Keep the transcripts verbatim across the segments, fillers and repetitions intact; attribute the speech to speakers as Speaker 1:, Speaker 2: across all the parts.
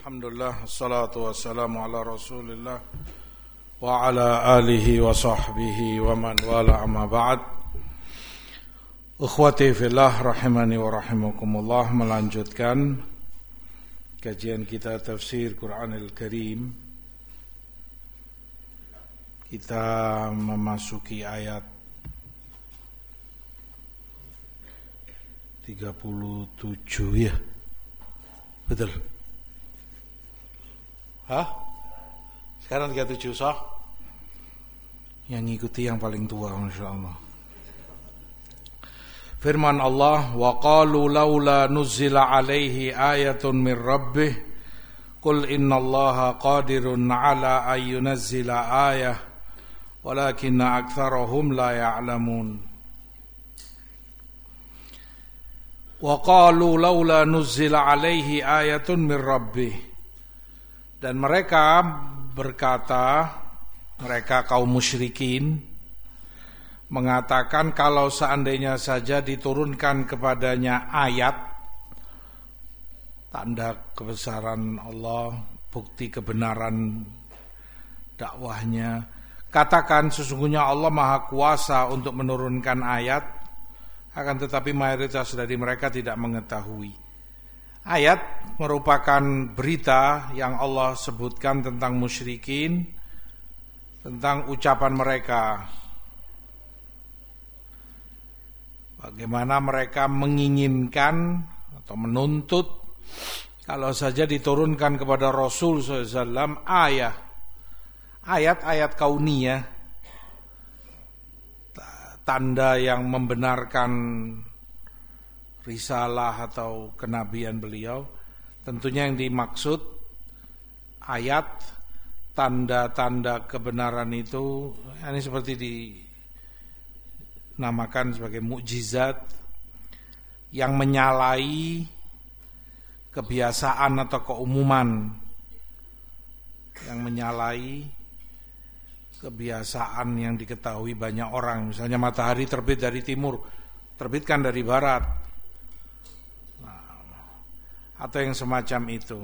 Speaker 1: Alhamdulillah, wassalatu wassalamu ala rasulillah wa ala alihi wa sahbihi wa man wala amma ba'd. Ukhwati fillah rahimani wa rahimakumullah, melanjutkan kajian kita tafsir Quranul Karim. Kita memasuki ayat tiga puluh tujuh, ya. Betul. Hah? Sekarang tiga puluh tujuh, sah? Yang ngikuti yang paling tua, Masya Allah. Firman Allah, wa qalu laula nuzila alaihi ayatun min rabbih qul innallaha qadirun ala an yunazzila ayah walakinna aktsarahum la ya'lamun. Wa qalu laula nuzila alaihi ayatun min rabbih. Dan mereka berkata, mereka kaum musyrikin mengatakan kalau seandainya saja diturunkan kepadanya ayat, tanda kebesaran Allah, bukti kebenaran dakwahnya, katakan sesungguhnya Allah Maha Kuasa untuk menurunkan ayat, akan tetapi mayoritas dari mereka tidak mengetahui. Ayat merupakan berita yang Allah sebutkan tentang musyrikin, tentang ucapan mereka, bagaimana mereka menginginkan atau menuntut kalau saja diturunkan kepada Rasul shallallahu alaihi wasallam ayat, ayat-ayat kauniyah, tanda yang membenarkan risalah atau kenabian beliau. Tentunya yang dimaksud ayat, tanda-tanda kebenaran itu, ini seperti dinamakan sebagai mukjizat yang menyalahi kebiasaan atau keumuman, yang menyalahi kebiasaan yang diketahui banyak orang. Misalnya matahari terbit dari timur, terbitkan dari barat, atau yang semacam itu.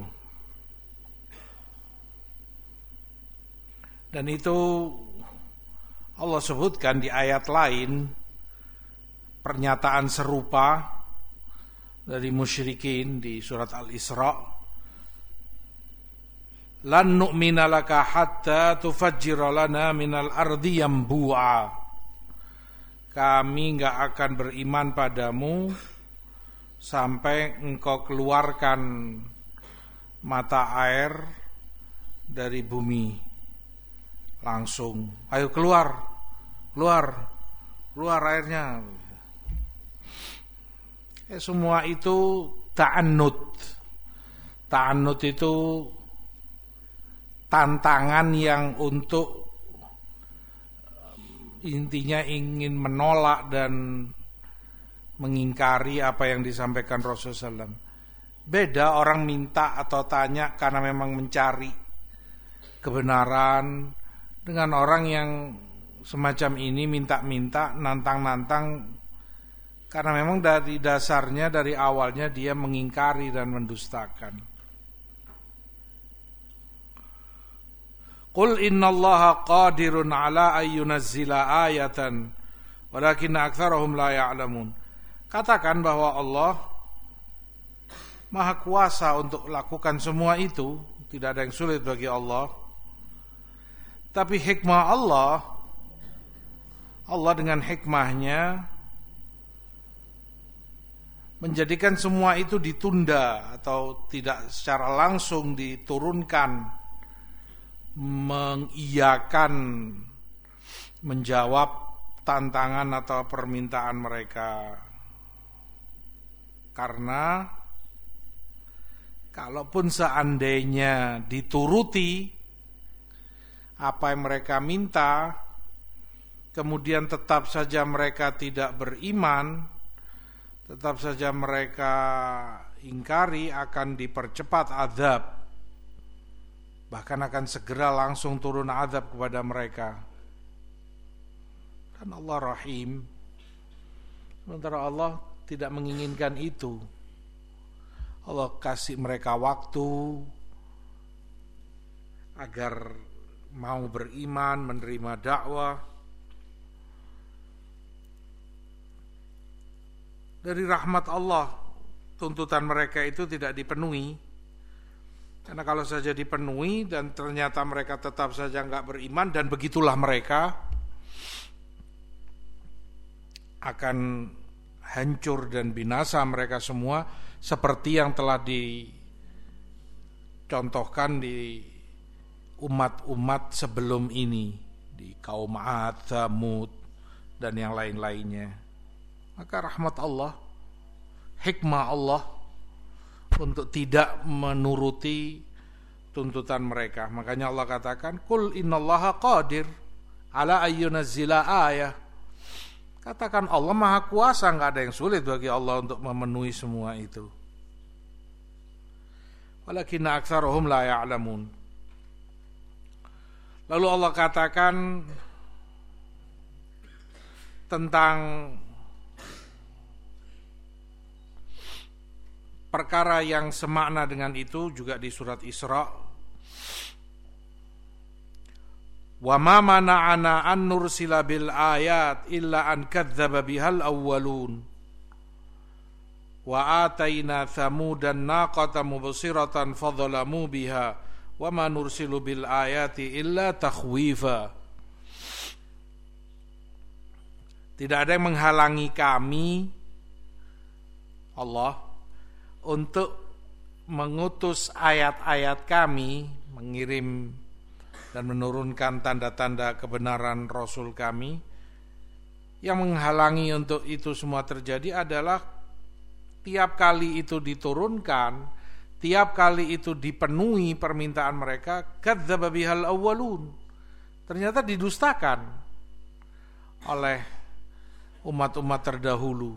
Speaker 1: Dan itu Allah sebutkan di ayat lain pernyataan serupa dari musyrikin di surat Al-Isra. Lan nu'mina laka hatta tufajjira lana minal ardi yanbu'a. Kami enggak akan beriman padamu sampai engkau keluarkan mata air dari bumi langsung. Ayo keluar, keluar, keluar airnya. Eh, semua itu ta'annud. Ta'annud itu tantangan yang untuk intinya ingin menolak dan mengingkari apa yang disampaikan Rasulullah shallallahu alaihi wasallam. Beda orang minta atau tanya karena memang mencari kebenaran, dengan orang yang semacam ini minta-minta, nantang-nantang, karena memang dari dasarnya, dari awalnya dia mengingkari dan mendustakan. Qul innallaha qadirun ala ayyunazzila ayatan walakinna aktsarahum la ya'lamun. Katakan bahwa Allah Maha Kuasa untuk lakukan semua itu, tidak ada yang sulit bagi Allah. Tapi hikmah Allah, Allah dengan hikmahnya menjadikan semua itu ditunda atau tidak secara langsung diturunkan, mengiyakan, menjawab tantangan atau permintaan mereka. Karena kalaupun seandainya dituruti apa yang mereka minta, kemudian tetap saja mereka tidak beriman, tetap saja mereka ingkari, akan dipercepat azab, bahkan akan segera langsung turun azab kepada mereka. Dan Allah Rahim, sementara Allah tidak menginginkan itu. Allah kasih mereka waktu, agar mau beriman, menerima dakwah. Dari rahmat Allah, tuntutan mereka itu tidak dipenuhi. Karena kalau saja dipenuhi dan ternyata mereka tetap saja enggak beriman, dan begitulah mereka akan hancur dan binasa mereka semua, seperti yang telah dicontohkan di umat-umat sebelum ini, di kaum Ad, Tsamud, dan yang lain-lainnya. Maka rahmat Allah, hikmah Allah untuk tidak menuruti tuntutan mereka. Makanya Allah katakan, Qul innallaha qadir ala ayyunazzila ayah. Katakan Allah maha kuasa, enggak ada yang sulit bagi Allah untuk memenuhi semua itu. Walakinna aktsaruhum la ya'lamun. Lalu Allah katakan tentang perkara yang semakna dengan itu juga di surat Isra. Wa ma mana'ana an nursila bil ayat illa an kadzdzaba bihal awwalun. Wa atayna tsamudan naqata mubsiratan fadzalamu biha wa ma nursilu bil ayati illa takhwifa. Tidak ada yang menghalangi kami, Allah, untuk mengutus ayat-ayat kami, mengirim dan menurunkan tanda-tanda kebenaran Rasul kami. Yang menghalangi untuk itu semua terjadi adalah tiap kali itu diturunkan, tiap kali itu dipenuhi permintaan mereka, kadzdzaba bihal awwalun, ternyata didustakan oleh umat-umat terdahulu.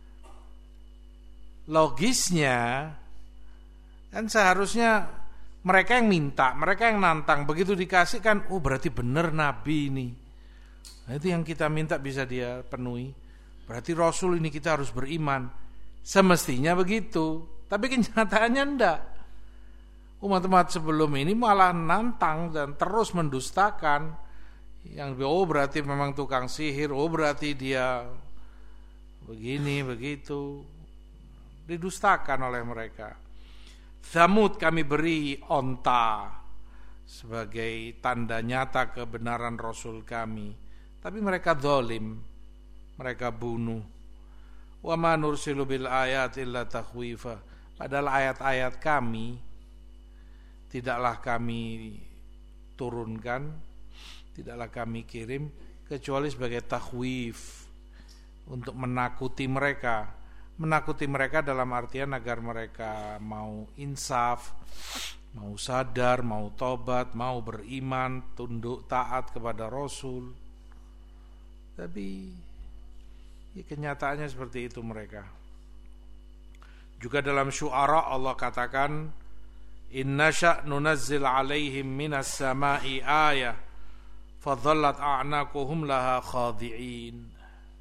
Speaker 1: Logisnya kan seharusnya mereka yang minta, mereka yang nantang, begitu dikasih kan, oh berarti benar Nabi ini. Nah, itu yang kita minta bisa dia penuhi. Berarti Rasul ini kita harus beriman. Semestinya begitu, tapi kenyataannya enggak. Umat-umat sebelum ini malah nantang dan terus mendustakan. Yang oh berarti memang tukang sihir, oh berarti dia begini begitu, didustakan oleh mereka. Tsamud kami beri onta sebagai tanda nyata kebenaran Rasul kami, tapi mereka zalim, mereka bunuh. Wa ma nursilu bil ayat illa takhwifa. Padahal ayat-ayat kami tidaklah kami turunkan, tidaklah kami kirim kecuali sebagai takhwif, untuk menakuti mereka. Menakuti mereka dalam artian agar mereka mau insaf, mau sadar, mau tobat, mau beriman, tunduk taat kepada Rasul. Tapi ya, kenyataannya seperti itu mereka. Juga dalam Syu'ara Allah katakan, inna sya' nunazzil alaihim minas sama'i ayah fadhallat a'naquhum laha khadi'in.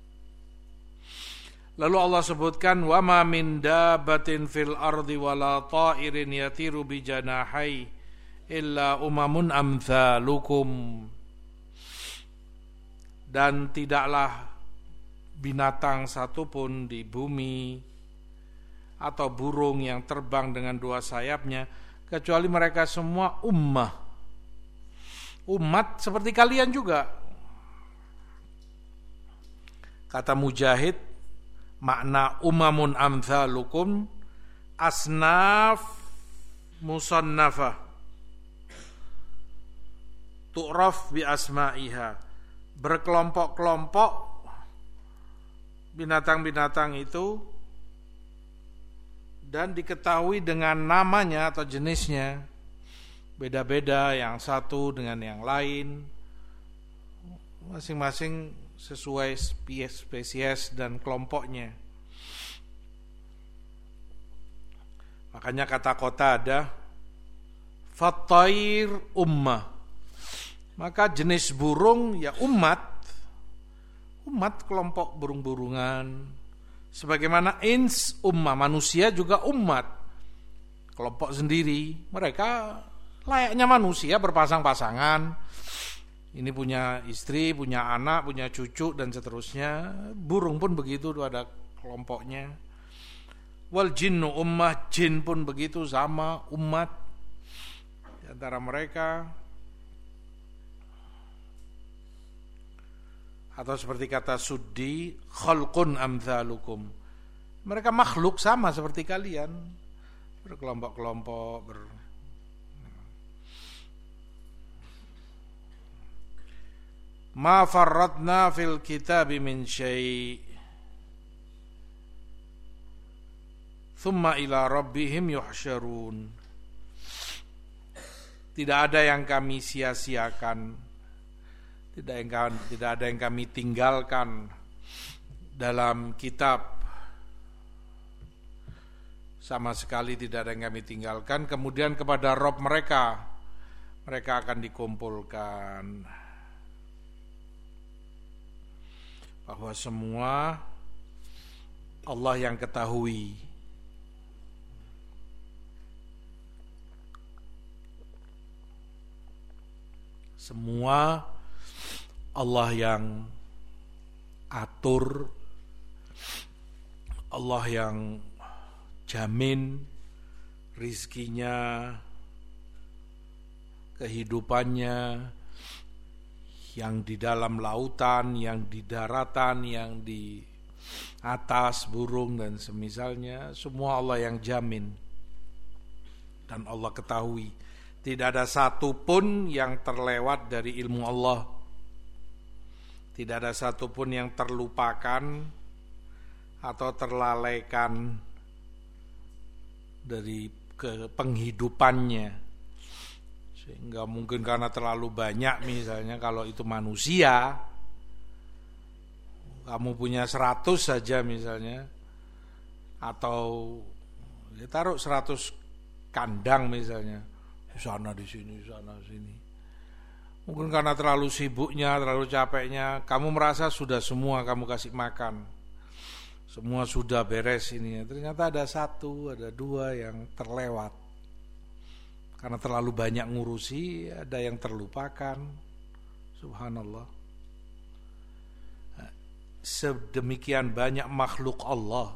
Speaker 1: Lalu Allah sebutkan, wa ma min dabbatin fil ardi wala ta'irin yatiru bi janahi illa umamun amthalukum. Dan tidaklah binatang satupun di bumi atau burung yang terbang dengan dua sayapnya kecuali mereka semua ummah, umat seperti kalian juga. Kata Mujahid, makna umamun amthalukum asnaf musannafah tu'raf bi asma'iha, berkelompok-kelompok binatang-binatang itu dan diketahui dengan namanya atau jenisnya, beda-beda yang satu dengan yang lain, masing-masing sesuai spesies dan kelompoknya. Makanya kata Qatadah, Fattair ummah, maka jenis burung ya umat, umat kelompok burung-burungan. Sebagaimana ins ummah, manusia juga umat, kelompok sendiri. Mereka layaknya manusia berpasang-pasangan. Ini punya istri, punya anak, punya cucu dan seterusnya. Burung pun begitu, ada kelompoknya. Wal jinnu ummah, jin pun begitu, sama umat di antara mereka. Atau seperti kata Suddi, khalqun amthalukum. Mereka makhluk sama seperti kalian, berkelompok-kelompok, ber Ma farratna fil kitabi min syai' thumma ila rabbihim yuhsyarun. Tidak ada yang kami sia-siakan, tidak yang, tidak ada yang kami tinggalkan dalam kitab, sama sekali tidak ada yang kami tinggalkan. Kemudian kepada Rabb mereka, mereka akan dikumpulkan. Bahwa semua Allah yang ketahui. Semua Allah yang atur, Allah yang jamin rizkinya, kehidupannya, yang di dalam lautan, yang di daratan, yang di atas burung dan semisalnya, semua Allah yang jamin dan Allah ketahui. Tidak ada satu pun yang terlewat dari ilmu Allah. Tidak ada satu pun yang terlupakan atau terlalaikan dari ke penghidupannya. Sehingga mungkin karena terlalu banyak, misalnya kalau itu manusia, kamu punya seratus saja misalnya, atau ya taruh seratus kandang misalnya, di sana di sini, di sana di sini. Mungkin karena terlalu sibuknya, terlalu capeknya, kamu merasa sudah semua kamu kasih makan, semua sudah beres ini. Ternyata ada satu, ada dua yang terlewat. Karena terlalu banyak ngurusi, ada yang terlupakan. Subhanallah. Sedemikian banyak makhluk Allah,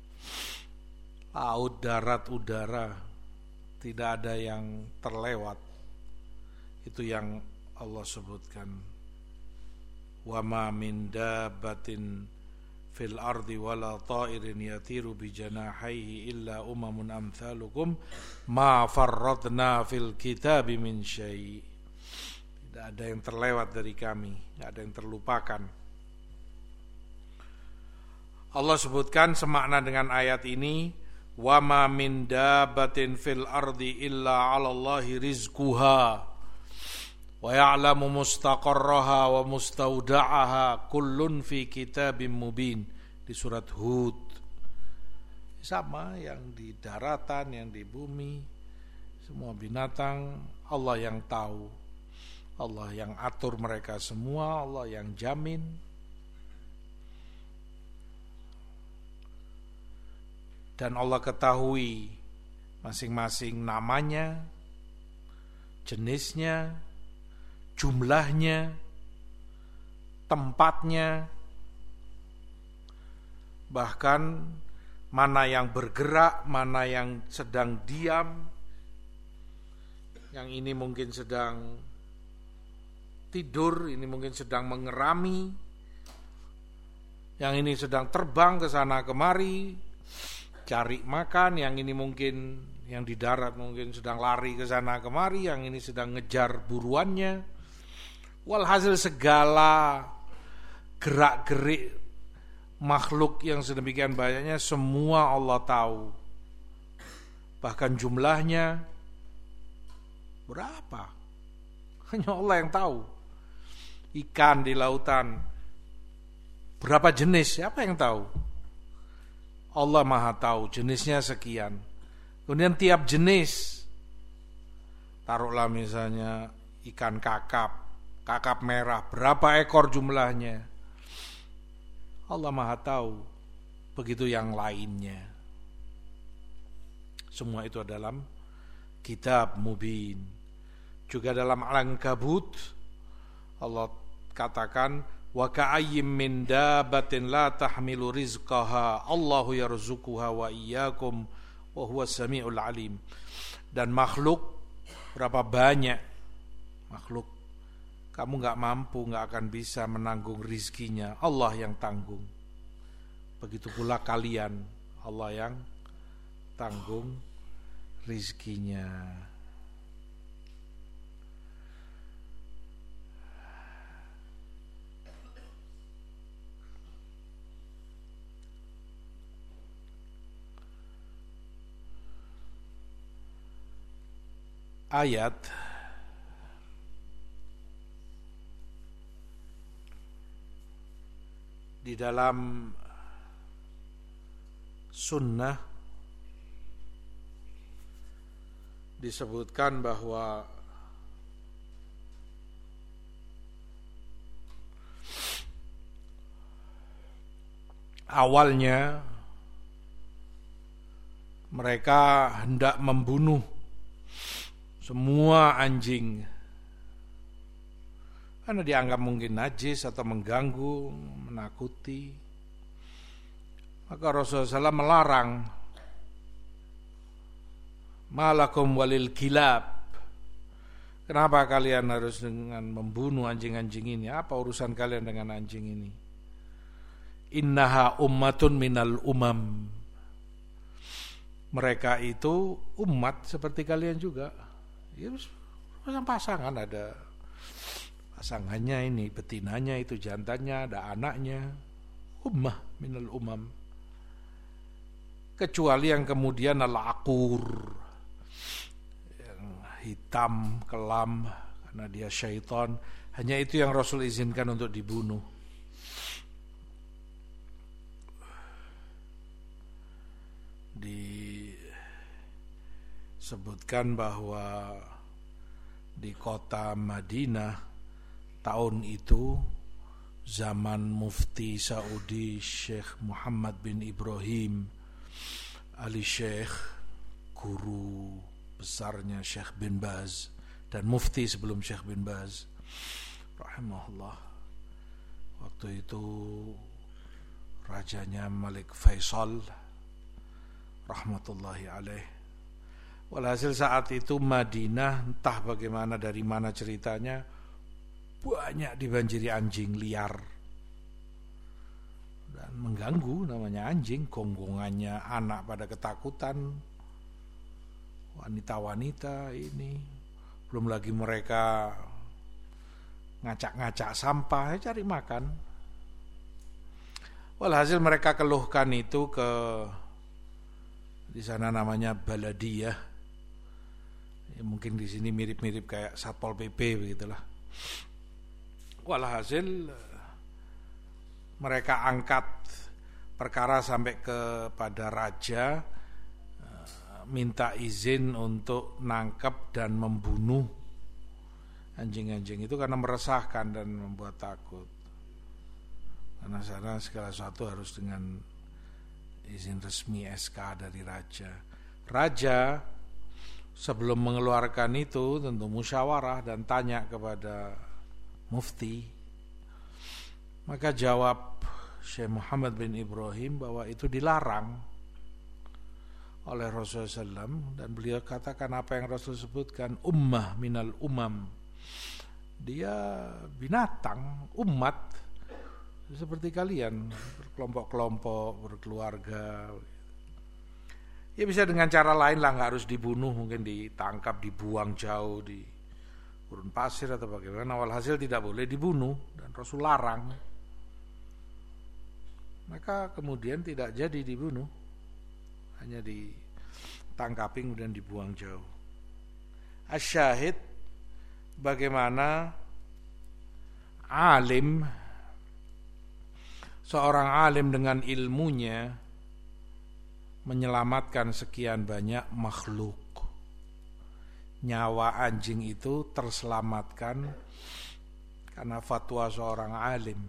Speaker 1: laut, darat, udara, tidak ada yang terlewat. Itu yang Allah sebutkan. Wa ma min dabbatin fil ardi wala ta'irin yatiru bi janahihi illa umamun amthalukum ma farratna fil kitabi min syai'. Tidak ada yang terlewat dari kami, tidak ada yang terlupakan. Allah sebutkan semakna dengan ayat ini, wa ma min dabbatin fil ardi illa 'alallahi rizquha wa ya'lamu mustaqarraha wa mustauda'aha kullun fi kitabim mubin, di surat Hud. Sama yang di daratan, yang di bumi, semua binatang Allah yang tahu, Allah yang atur mereka semua, Allah yang jamin. Dan Allah ketahui masing-masing namanya, jenisnya, jumlahnya, tempatnya, bahkan mana yang bergerak, mana yang sedang diam, yang ini mungkin sedang tidur, ini mungkin sedang mengerami, yang ini sedang terbang ke sana kemari cari makan, yang ini mungkin yang di darat mungkin sedang lari ke sana kemari, yang ini sedang ngejar buruannya. Walhasil segala gerak-gerik makhluk yang sedemikian banyaknya semua Allah tahu. Bahkan jumlahnya berapa, hanya Allah yang tahu. Ikan di lautan berapa jenis, siapa yang tahu? Allah Maha tahu, jenisnya sekian. Kemudian tiap jenis, taruhlah misalnya ikan kakap, kakap merah, berapa ekor jumlahnya? Allah Maha tahu. Begitu yang lainnya. Semua itu dalam kitab mubin, Juga dalam Al-Ankabut Allah katakan, wa ka'ayyim min dabatin la tahmilu rizqaha Allahu yarzuquha wa iyyakum wa huwas samiul alim. Dan makhluk, berapa banyak makhluk kamu enggak mampu, enggak akan bisa menanggung rizkinya, Allah yang tanggung. Begitu pula kalian, Allah yang tanggung rizkinya. Ayat di dalam sunnah disebutkan bahwa awalnya mereka hendak membunuh semua anjing karena dianggap mungkin najis atau mengganggu, menakuti. Maka Rasulullah shallallahu alaihi wasallam melarang, malakum walil kilab, kenapa kalian harus dengan membunuh anjing-anjing ini? Apa urusan kalian dengan anjing ini? Innaha ummatun minal umam, mereka itu umat seperti kalian juga. Ya, pasang-pasangan, ada pasangannya ini, betinanya itu, jantannya, ada anaknya. Ummah minal umam. Kecuali yang kemudian al-aqur, yang hitam, kelam, karena dia syaitan. Hanya itu yang Rasul izinkan untuk dibunuh. Disebutkan bahwa di kota Madinah tahun itu, zaman Mufti Saudi Syekh Muhammad bin Ibrahim Ali Syekh, guru besarnya Syekh bin Baz dan Mufti sebelum Syekh bin Baz rahimahullah. Waktu itu rajanya Malik Faisal rahmatullahi alaih. Walhasil saat itu Madinah, entah bagaimana, dari mana ceritanya, banyak dibanjiri anjing liar dan mengganggu. Namanya anjing, gonggongannya anak pada ketakutan, wanita-wanita ini, belum lagi mereka ngacak-ngacak sampah, cari makan. Walhasil mereka keluhkan itu ke, di sana namanya baladiyah, ya, mungkin di sini mirip-mirip kayak Satpol P P begitulah. Walhasil mereka angkat perkara sampai kepada raja, minta izin untuk nangkep dan membunuh anjing-anjing itu karena meresahkan dan membuat takut. Karena sana segala sesuatu harus dengan izin resmi S K dari raja. Raja sebelum mengeluarkan itu tentu musyawarah dan tanya kepada Mufti. Maka jawab Syekh Muhammad bin Ibrahim bahwa itu dilarang oleh Rasulullah shallallahu alaihi wasallam, dan beliau katakan apa yang Rasul sebutkan, ummah minal umam. Dia binatang, umat seperti kalian, berkelompok-kelompok, berkeluarga. Ya bisa dengan cara lain lah, nggak harus dibunuh, mungkin ditangkap, dibuang jauh di gurun pasir atau bagaimana. Walhasil tidak boleh dibunuh dan Rasul larang. Maka kemudian tidak jadi dibunuh, hanya ditangkapi kemudian dibuang jauh. Asyahid, bagaimana alim, seorang alim dengan ilmunya menyelamatkan sekian banyak makhluk. Nyawa anjing itu terselamatkan karena fatwa seorang alim.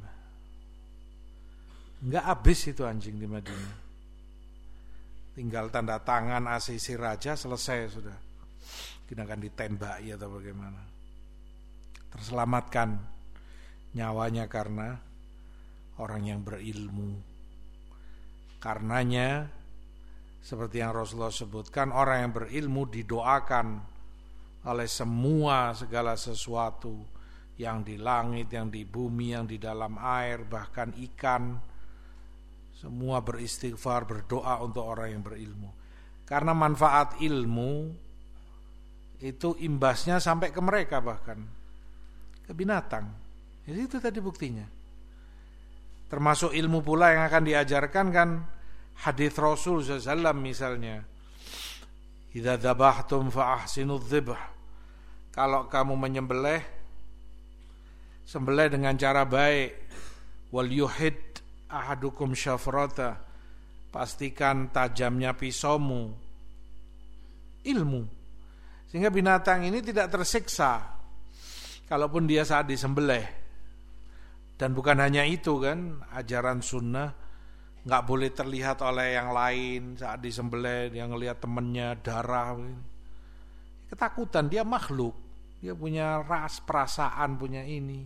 Speaker 1: Enggak habis itu anjing di Madinah. Tinggal tanda tangan asisi raja, selesai sudah. mungkin akan ditembaki atau bagaimana. Terselamatkan nyawanya karena orang yang berilmu. Karenanya seperti yang Rasulullah sebutkan, orang yang berilmu didoakan oleh semua segala sesuatu yang di langit, yang di bumi, yang di dalam air, bahkan ikan. Semua beristighfar, berdoa untuk orang yang berilmu. Karena manfaat ilmu itu imbasnya sampai ke mereka, bahkan ke binatang. Jadi itu tadi buktinya. Termasuk ilmu pula yang akan diajarkan kan hadis Rasul sallallahu alaihi wasallam misalnya. Idza dzabhtum fa ahsinudz dzibh. Kalau kamu menyembelih, sembelih dengan cara baik. Wal yuhid ahadukum syafrata. Pastikan tajamnya pisaumu. Ilmu. Sehingga binatang ini tidak tersiksa kalaupun dia saat disembelih. Dan bukan hanya itu kan, ajaran sunnah nggak boleh terlihat oleh yang lain saat disembelih, dia ngelihat temennya darah. Ketakutan, dia makhluk, dia punya ras, perasaan, punya ini.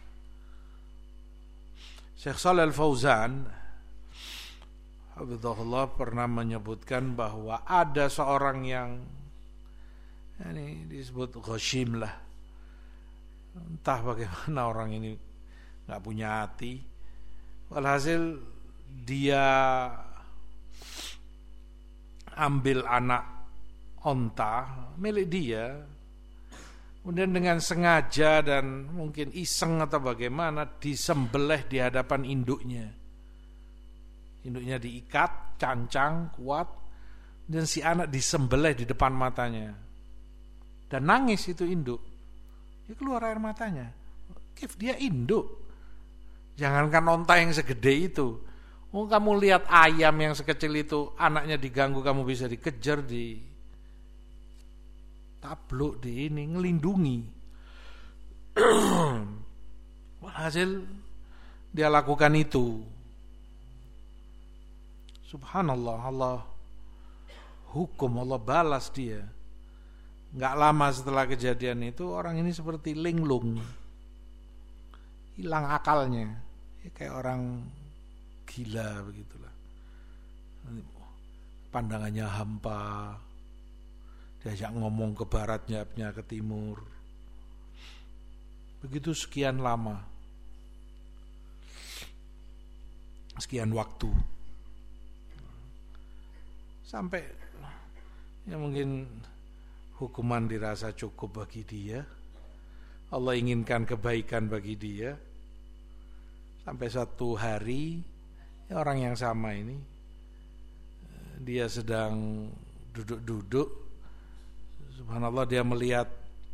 Speaker 1: Syekh Shalih Al-Fauzan hafizahullah pernah menyebutkan bahwa ada seorang yang ini disebut ghashim lah. Entah bagaimana orang ini nggak punya hati. Walhasil dia ambil anak onta milik dia, kemudian dengan sengaja dan mungkin iseng atau bagaimana disembelih di hadapan induknya. Induknya diikat, cancang, kuat, dan si anak disembelih di depan matanya. Dan nangis itu induk. Dia keluar air matanya. Kif, dia induk. Jangankan onta yang segede itu. Oh, kamu lihat ayam yang sekecil itu, anaknya diganggu, kamu bisa dikejar, di tabluk, di ini, ngelindungi. Walhasil dia lakukan itu. Subhanallah, Allah hukum, Allah balas dia. Gak lama setelah kejadian itu, orang ini seperti linglung, hilang akalnya, ya, kayak orang gila begitulah. Pandangannya hampa, diajak ngomong ke barat, jawabnya ke timur. Begitu sekian lama, sekian waktu, sampai ya mungkin hukuman dirasa cukup bagi dia. Allah inginkan kebaikan bagi dia. Sampai suatu hari ya, orang yang sama ini, dia sedang duduk-duduk, subhanallah, dia melihat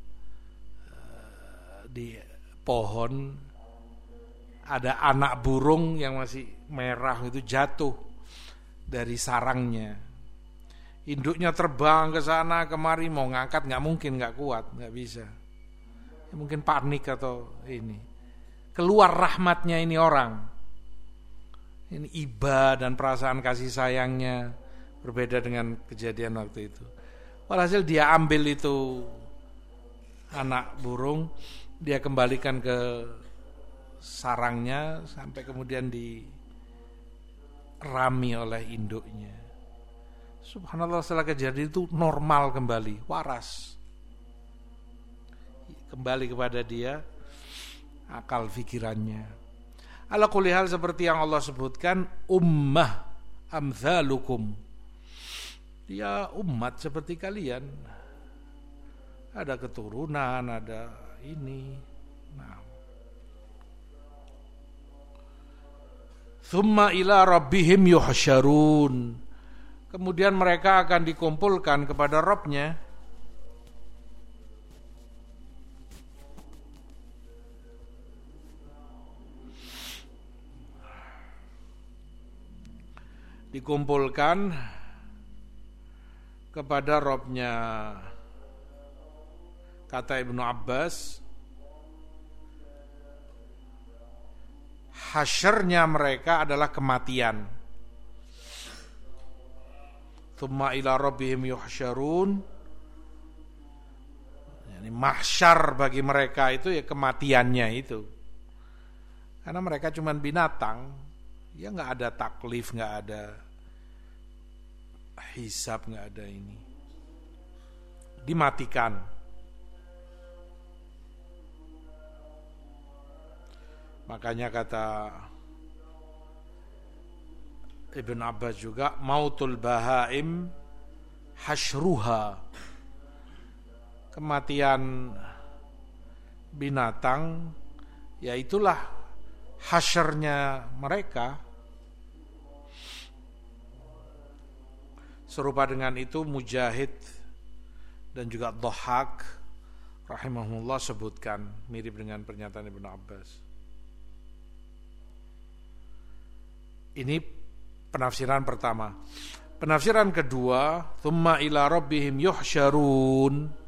Speaker 1: uh, di pohon ada anak burung yang masih merah itu jatuh dari sarangnya. Induknya terbang ke sana kemari, mau ngangkat nggak mungkin, nggak kuat, nggak bisa. Ya, mungkin panik atau ini. Keluar rahmatnya ini orang. Ini iba dan perasaan kasih sayangnya berbeda dengan kejadian waktu itu. Walhasil dia ambil itu anak burung, dia kembalikan ke sarangnya sampai kemudian dirami oleh induknya. Subhanallah, setelah kejadian itu normal kembali, waras. Kembali kepada dia akal fikirannya. Ala kulli hal, seperti yang Allah sebutkan, ummah amthalukum. Dia umat seperti kalian. Ada keturunan, ada ini. Nah. Thumma ila rabbihim yuhsyarun. Kemudian mereka akan dikumpulkan kepada Rabb-nya. Dikumpulkan kepada Rabb-nya. Kata Ibnu Abbas, hasyarnya mereka adalah kematian. Tsumma ila rabbihim yuhsyarun Ini mahsyar bagi mereka itu ya kematiannya itu. Karena mereka cuma binatang, ya nggak ada taklif, nggak ada hisab, nggak ada ini. Dimatikan. Makanya kata Ibn Abbas juga, mautul bahaim hasyruha. Kematian binatang, ya itulah hasyarnya mereka. Serupa dengan itu Mujahid dan juga Dhahak rahimahullah sebutkan, mirip dengan pernyataan Ibn Abbas. Ini penafsiran pertama. Penafsiran kedua, thumma ila rabbihim yuhsyarun.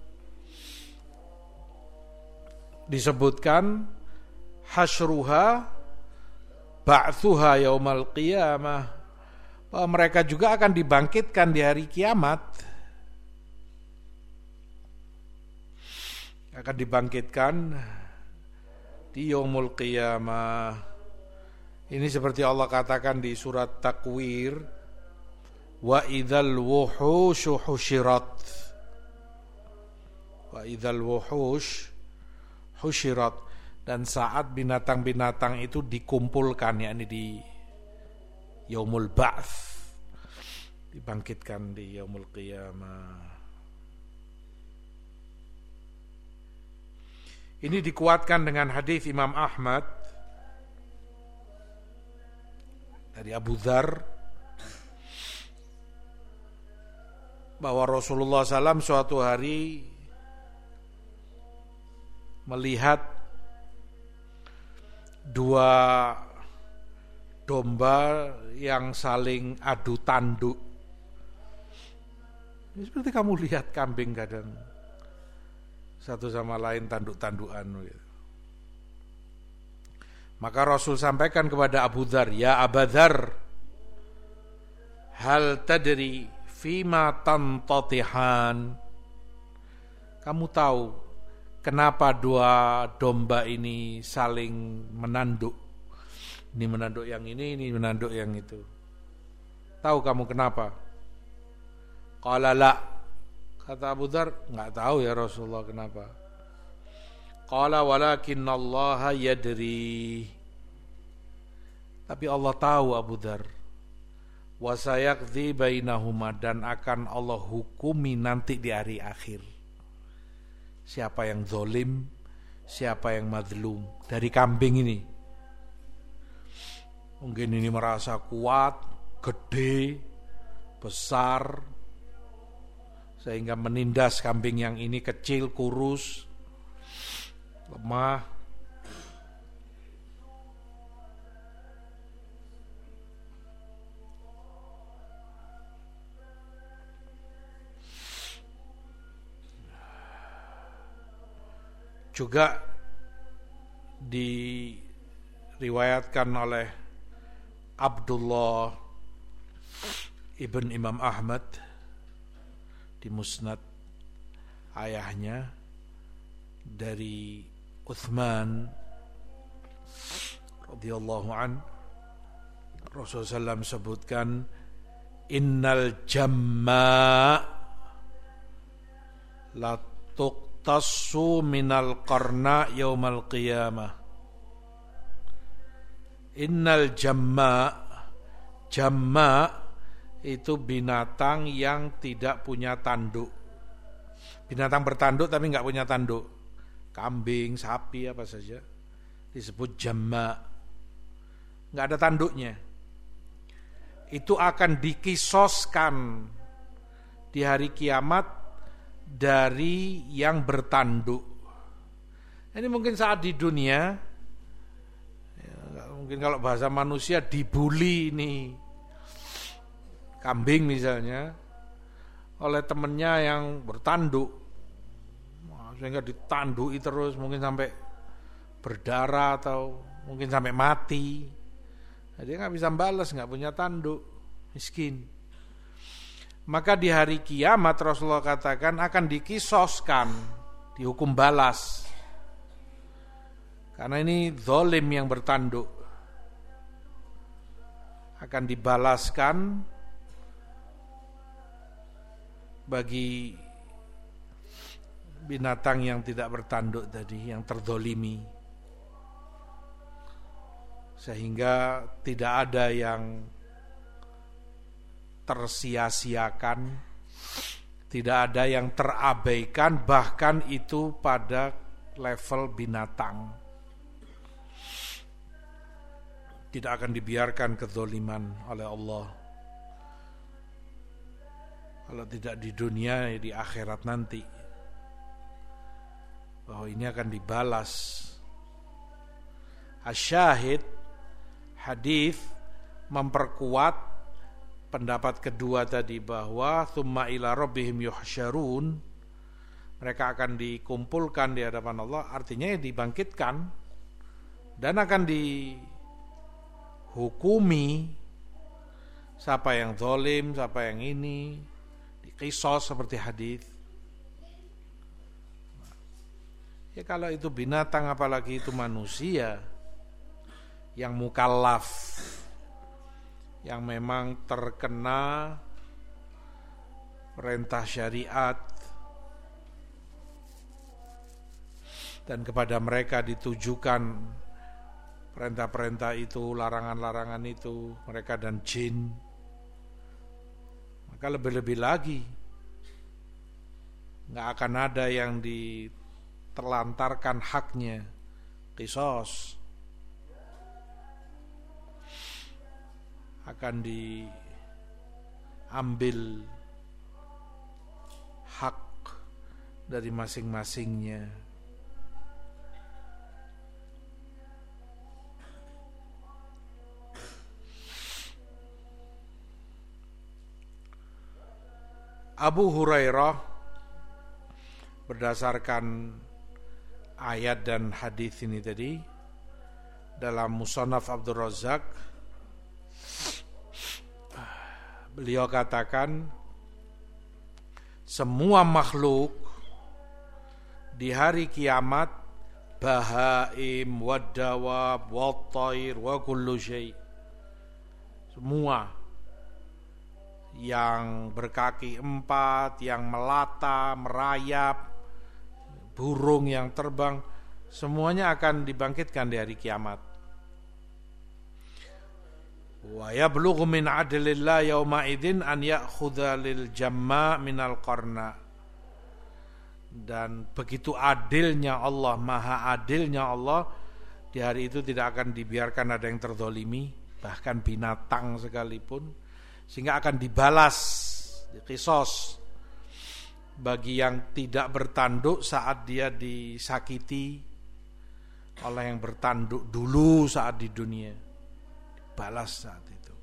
Speaker 1: Disebutkan hasyruha ba'thuha yaumal qiyamah, bahwa mereka juga akan dibangkitkan di hari kiamat. Akan dibangkitkan di yaumul qiyamah. Ini seperti Allah katakan di surat Takwir, wa idzal wuhushu husyirat. Wa idzal wuhush husyirat, dan saat binatang-binatang itu dikumpulkan, yakni di yaumul ba'ts, dibangkitkan di yaumul qiyamah. Ini dikuatkan dengan hadis Imam Ahmad dari Abu Dzar bahwa Rasulullah shallallahu alaihi wasallam suatu hari melihat dua domba yang saling adu tanduk. Ini seperti kamu lihat kambing kadang satu sama lain tanduk-tandukan. Maka Rasul sampaikan kepada Abu Dzar, ya Abu Dzar, hal tadri fima tantatihan? Kamu tahu kenapa dua domba ini saling menanduk? Ini menanduk yang ini, ini menanduk yang itu. Tahu kamu kenapa? Qala la. Kata Abu Dzar, enggak tahu ya Rasulullah kenapa. Qala walakinnallaha yadri. Tapi Allah tahu Abu Dzar. Wa sayaqdi bainahuma, dan akan Allah hukumi nanti di hari akhir. Siapa yang zalim, siapa yang mazlum. Dari kambing ini. Mungkin ini merasa kuat, gede, besar, sehingga menindas kambing yang ini kecil, kurus, lemah. Juga diriwayatkan oleh Abdullah ibn Imam Ahmad di Musnad ayahnya dari Uthman radhiyallahu an, Rasulullah sallallahu alaihi wasallam sebutkan, innal jamma la tuqtassu minal qarna yaumal qiyamah. Innal jamma, jamma itu binatang yang tidak punya tanduk. Binatang bertanduk tapi enggak punya tanduk. Kambing, sapi, apa saja disebut jamma. Enggak ada tanduknya. Itu akan dikisoskan di hari kiamat dari yang bertanduk. Ini mungkin saat di dunia, ya, mungkin kalau bahasa manusia dibully ini kambing misalnya oleh temennya yang bertanduk, sehingga ditandui terus mungkin sampai berdarah atau mungkin sampai mati. Nah, dia nggak bisa balas, nggak punya tanduk, miskin. Maka di hari kiamat Rasulullah katakan akan dikisoskan dihukum balas. Karena ini zalim yang bertanduk, akan dibalaskan bagi binatang yang tidak bertanduk tadi, yang terzolimi. Sehingga tidak ada yang tersia-siakan, tidak ada yang terabaikan, bahkan itu pada level binatang. Tidak akan dibiarkan kezoliman oleh Allah. Kalau tidak di dunia, ya di akhirat nanti. Bahwa ini akan dibalas. Asyahid, hadis memperkuat pendapat kedua tadi, bahwa tsumma ila rabbihim yuhsyarun, mereka akan dikumpulkan di hadapan Allah, artinya ya dibangkitkan dan akan dihukumi siapa yang zalim, siapa yang ini, diqisas seperti hadis. Ya kalau itu binatang, apalagi itu manusia yang mukallaf, yang memang terkena perintah syariat, dan kepada mereka ditujukan perintah-perintah itu, larangan-larangan itu, mereka dan jin. Maka lebih-lebih lagi nggak akan ada yang diterlantarkan haknya, qisas. Akan diambil hak dari masing-masingnya. Abu Hurairah berdasarkan ayat dan hadis ini tadi dalam Musannaf Abdul Razzaq, beliau katakan semua makhluk di hari kiamat, bahaim, wadawab, wattair, wa kullu syai', semua yang berkaki empat, yang melata, merayap, burung yang terbang, semuanya akan dibangkitkan di hari kiamat. Wa yablughu min adlillah yauma idzin an ya'khudha lil jamma minal qarna. Dan begitu adilnya Allah, maha adilnya Allah, di hari itu tidak akan dibiarkan ada yang terzalimi, bahkan binatang sekalipun, sehingga akan dibalas, qisas bagi yang tidak bertanduk saat dia disakiti oleh yang bertanduk dulu saat di dunia, dibalas saat itu.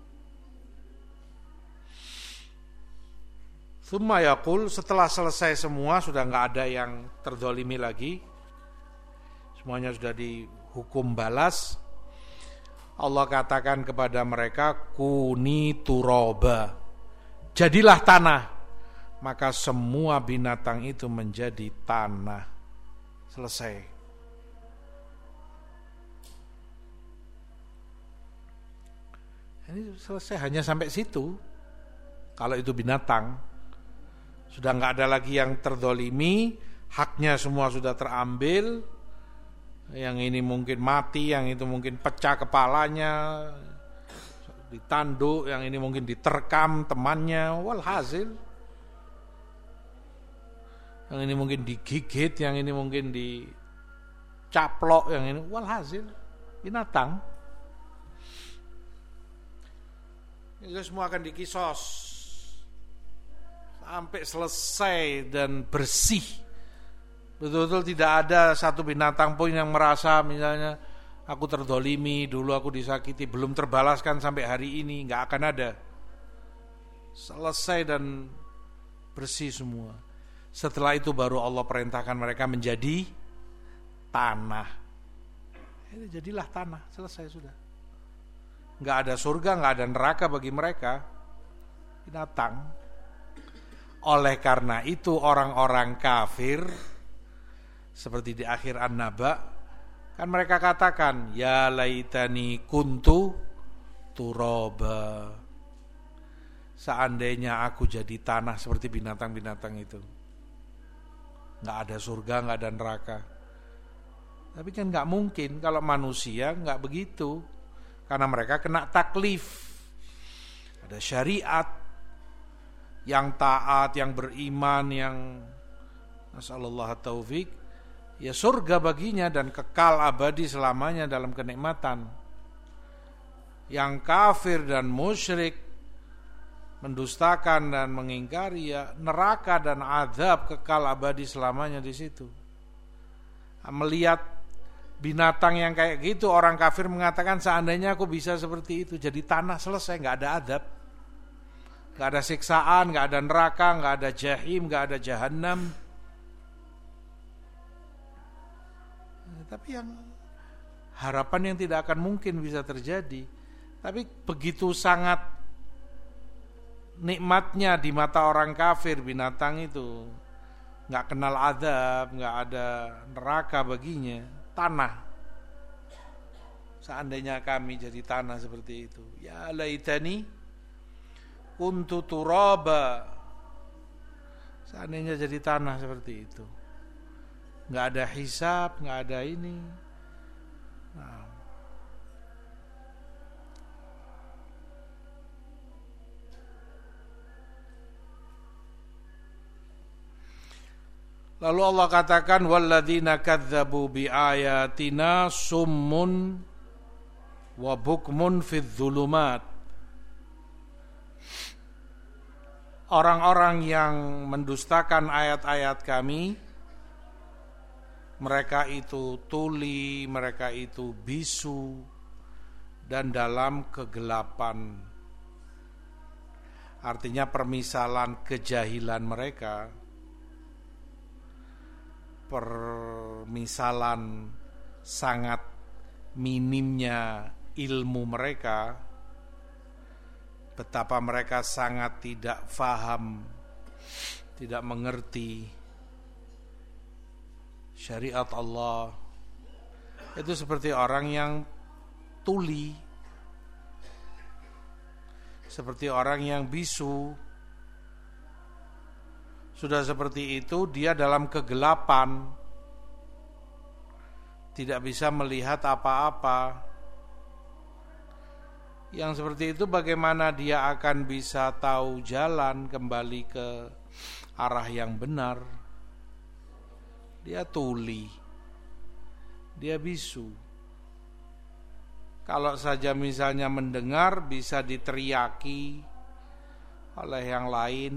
Speaker 1: Tsumma yaqul, setelah selesai semua, sudah enggak ada yang terzalimi lagi, semuanya sudah dihukum balas, Allah katakan kepada mereka, kuni turaba, jadilah tanah. Maka semua binatang itu menjadi tanah. Selesai. Ini selesai, hanya sampai situ. Kalau itu binatang, sudah enggak ada lagi yang terzalimi, haknya semua sudah terambil. Yang ini mungkin mati, yang itu mungkin pecah kepalanya, ditanduk, yang ini mungkin diterkam temannya, walhasil. Yang ini mungkin digigit, yang ini mungkin dicaplok, yang ini walhasil binatang. Itu semua akan dikisos sampai selesai dan bersih. Betul-betul tidak ada satu binatang pun yang merasa misalnya aku terzalimi, dulu aku disakiti, belum terbalaskan sampai hari ini, enggak akan ada. Selesai dan bersih semua. Setelah itu baru Allah perintahkan mereka menjadi tanah. Jadilah tanah, selesai sudah. Enggak ada surga, enggak ada neraka bagi mereka. Binatang. Oleh karena itu orang-orang kafir Seperti di akhir An-Naba, kan mereka katakan, ya laitani kuntu turaba. Seandainya aku jadi tanah seperti binatang-binatang itu. Nggak ada surga, nggak ada neraka. Tapi kan nggak mungkin kalau manusia nggak begitu, karena mereka kena taklif. Ada syariat yang taat, yang beriman, yang nasallallahu taufik, ya surga baginya dan kekal abadi selamanya dalam kenikmatan. Yang kafir dan musyrik, mendustakan dan mengingkari, ya neraka dan azab kekal abadi selamanya di situ. Melihat binatang yang kayak gitu, orang kafir mengatakan seandainya aku bisa seperti itu, jadi tanah, selesai, nggak ada azab, nggak ada siksaan, nggak ada neraka, nggak ada jahim, nggak ada jahannam. Tapi yang harapan yang tidak akan mungkin bisa terjadi. Tapi begitu sangat nikmatnya di mata orang kafir binatang itu, nggak kenal azab, nggak ada neraka baginya, tanah. Seandainya kami jadi tanah seperti itu, ya laitani kuntu turaba. Seandainya jadi tanah seperti itu, nggak ada hisab, nggak ada ini. Nah. Lalu Allah katakan, walladzina kadzdzabu biayatina summun wa bukmun fidz dzulumat. Orang-orang yang mendustakan ayat-ayat kami, mereka itu tuli, mereka itu bisu, dan dalam kegelapan. Artinya permisalan kejahilan mereka, permisalan sangat minimnya ilmu mereka, betapa mereka sangat tidak faham, tidak mengerti syariat Allah. Itu seperti orang yang tuli, seperti orang yang bisu. Sudah seperti itu, dia dalam kegelapan, tidak bisa melihat apa-apa. Yang seperti itu bagaimana dia akan bisa tahu jalan kembali ke arah yang benar? Dia tuli, dia bisu. Kalau saja misalnya mendengar bisa diteriaki oleh yang lain,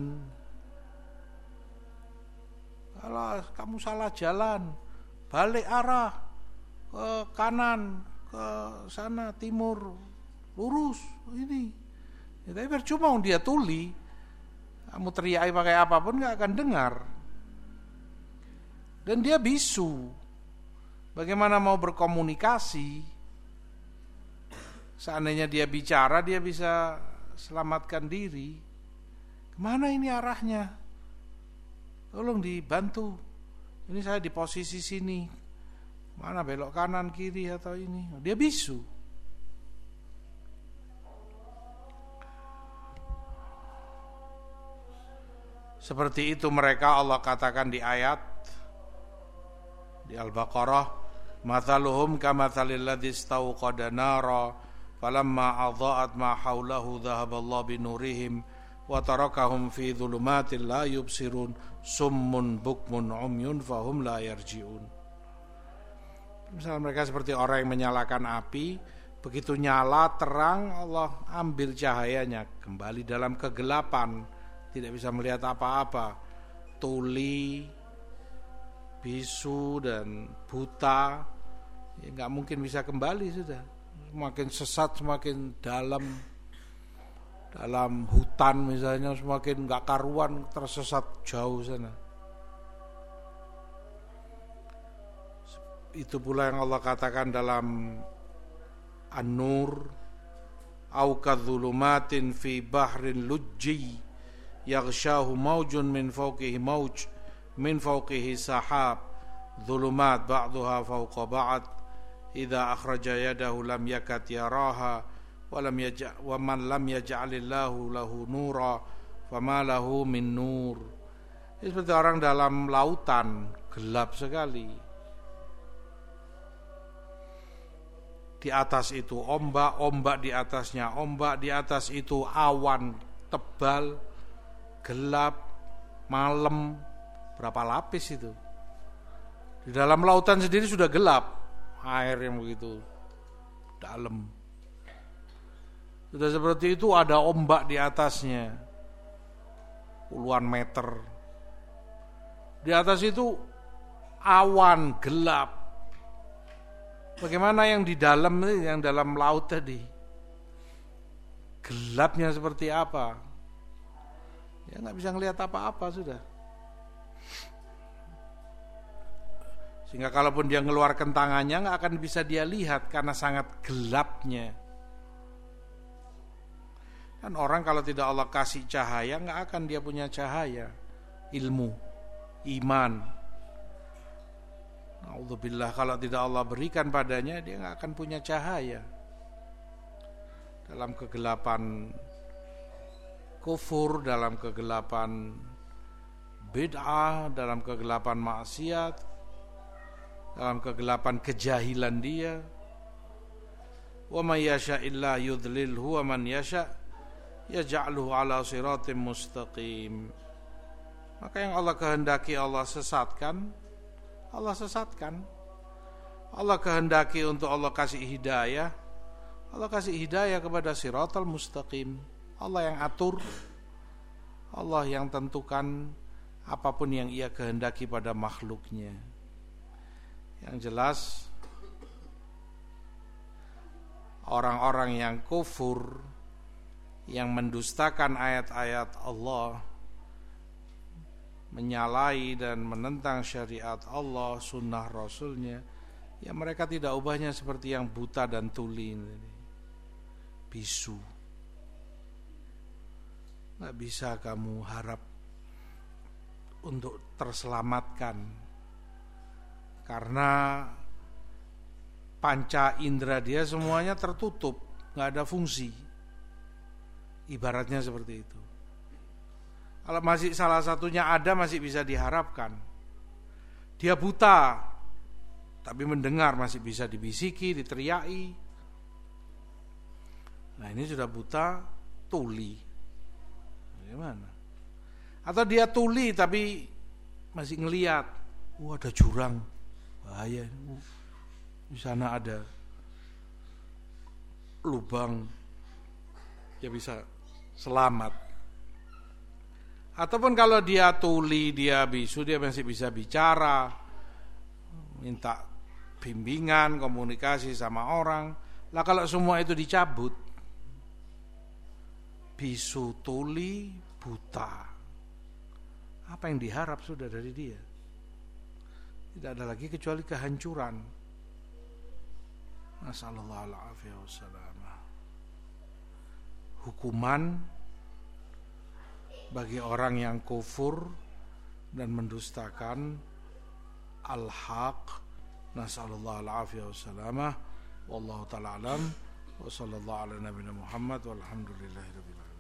Speaker 1: kalau kamu salah jalan, balik arah ke kanan, ke sana timur, lurus ini. Ya, tapi percuma dia tuli, kamu teriak pakai apapun nggak akan dengar. Dan dia bisu, bagaimana mau berkomunikasi? Seandainya dia bicara, dia bisa selamatkan diri. Kemana ini arahnya? Tolong dibantu. Ini saya di posisi sini. Mana belok kanan kiri atau ini? Dia bisu. Seperti itu mereka, Allah katakan di ayat di Al-Baqarah, mathaluhum kamathalil ladzi istawqada nara falamma adha'at ma haulahu dhahaballahu binurihim wa tarakahum fi dhulumatin la yubsirun summun bukmun umyun fahum la yarji'un. Misalnya mereka seperti orang yang menyalakan api, begitu nyala terang Allah ambil cahayanya, kembali dalam kegelapan, tidak bisa melihat apa-apa, tuli, bisu dan buta, ya nggak mungkin bisa kembali sudah. Semakin sesat, semakin dalam dalam hutan misalnya, semakin nggak karuan, tersesat jauh sana. Itu pula yang Allah katakan dalam An-Nur, au kadzulumatin fi bahrin lujji yaghshahu maujun min fawqihi mauj min fawqihi sahab dhulumat ba'dhuha fawqa ba'd idza akhraja yadahu lam yakad yaraha wa lam yaj' wa man lam yaj'alillahu lahu nura fama lahu min nur. Ini seperti orang dalam lautan gelap sekali. Di atas itu ombak, ombak di atasnya ombak, di atas itu awan tebal, gelap, malam. Berapa lapis itu? Di dalam lautan sendiri sudah gelap, air yang begitu dalam. Sudah seperti itu ada ombak di atasnya, puluhan meter. Di atas itu awan gelap. Bagaimana yang di dalam, yang dalam laut tadi? Gelapnya seperti apa? Ya nggak bisa ngelihat apa-apa sudah. Sehingga kalaupun dia ngeluarkan tangannya nggak akan bisa dia lihat karena sangat gelapnya. Kan orang kalau tidak Allah kasih cahaya nggak akan dia punya cahaya, ilmu, iman. Na'udzubillah, kalau tidak Allah berikan padanya dia nggak akan punya cahaya. Dalam kegelapan kufur, dalam kegelapan bid'ah, dalam kegelapan maksiat, dalam kegelapan kejahilan dia. Wa may yasha'illah yudlilhu wa man yasha' yaj'alhu ala siratim mustaqim. Maka yang Allah kehendaki Allah sesatkan, Allah sesatkan. Allah kehendaki untuk Allah kasih hidayah, Allah kasih hidayah kepada siratal mustaqim. Allah yang atur, Allah yang tentukan apapun yang ia kehendaki pada makhluknya. Yang jelas orang-orang yang kufur, yang mendustakan ayat-ayat Allah, menyalahi dan menentang syariat Allah, sunnah Rasulnya, ya mereka tidak ubahnya seperti yang buta dan tuli, bisu. Gak bisa kamu harap untuk terselamatkan, karena panca indera dia semuanya tertutup, gak ada fungsi. Ibaratnya seperti itu. Kalau masih salah satunya ada masih bisa diharapkan. Dia buta tapi mendengar, masih bisa dibisiki, diteriaki. Nah ini sudah buta, tuli. Bagaimana? Atau dia tuli tapi masih ngelihat, wah ada jurang, bahaya. Uh, di sana ada lubang, dia bisa selamat. Ataupun kalau dia tuli, dia bisu, dia masih bisa bicara, minta bimbingan, komunikasi sama orang. Lah kalau semua itu dicabut, bisu, tuli, buta, apa yang diharap sudah dari dia? Tidak ada lagi kecuali kehancuran. Nasallallahu alaihi wasallam. Hukuman bagi orang yang kufur dan mendustakan al-haq. Nasallallahu alaihi wasallam. Wallahu ta'ala alam. Wa sallallahu ala nabiyina Muhammad walhamdulillahi rabbil alamin.